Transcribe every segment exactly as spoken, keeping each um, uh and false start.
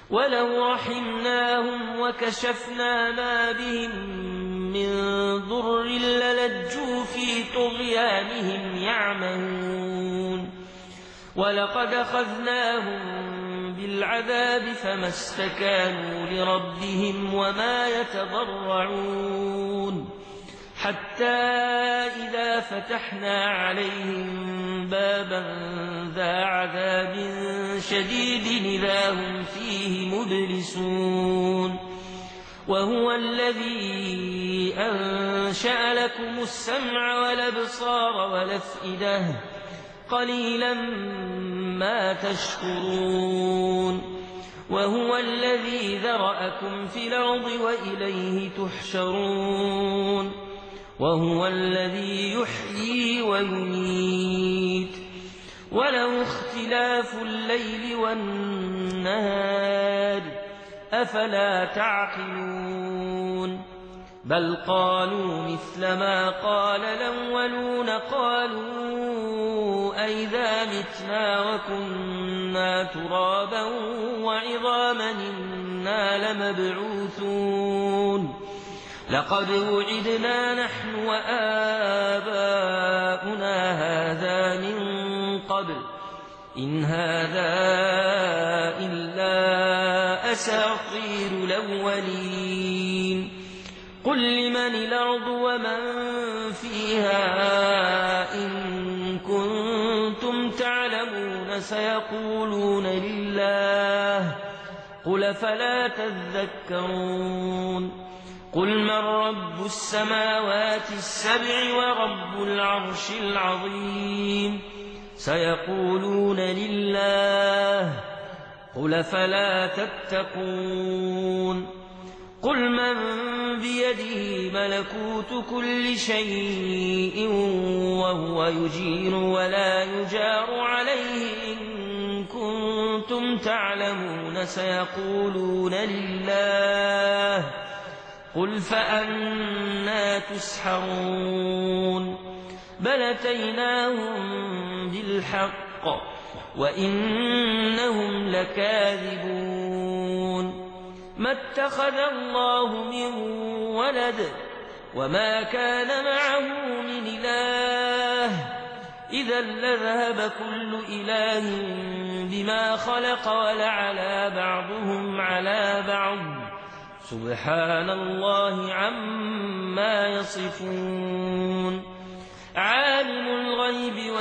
ولو رحمناهم وكشفنا ما بهم من ضر للجوا في طغيانهم يعمهون ولقد أخذناهم بالعذاب فما استكانوا لربهم وما يتضرعون حتى إذا فتحنا عليهم بابا ذا عذاب شديد إذا هم فيه مبلسون وهو الذي أنشأ لكم السمع والأبصار والأفئدة قليلا ما تشكرون وهو الذي ذرأكم في الأرض وإليه تحشرون وهو الذي يحيي ويميت وله اختلاف الليل والنهار أفلا تعقلون بل قالوا مثل ما قال الأولون قالوا أئذا متنا وكنا ترابا وعظاما إنا لمبعوثون لقد وعدنا نحن وآباؤنا هذا من قبل إن هذا إلا أساطير الأولين قل لمن الأرض ومن فيها إن كنتم تعلمون سيقولون لله قل فلا تذكرون قل من رب السماوات السبع ورب العرش العظيم سيقولون لله قل فلا تتقون قل من بيده ملكوت كل شيء وهو يجير ولا يجار عليه إن كنتم تعلمون سيقولون لله قل فأنى تسحرون بل أتيناهم بالحق وإنهم لكاذبون ما اتخذ الله من ولد وما كان معه من إله إذا لذهب كل إله بما خلق ولعلى بعضهم على بعض سبحان الله عما يصفون عالم الغيب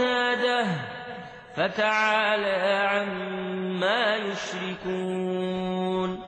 والشهادة فتعالى عما يشركون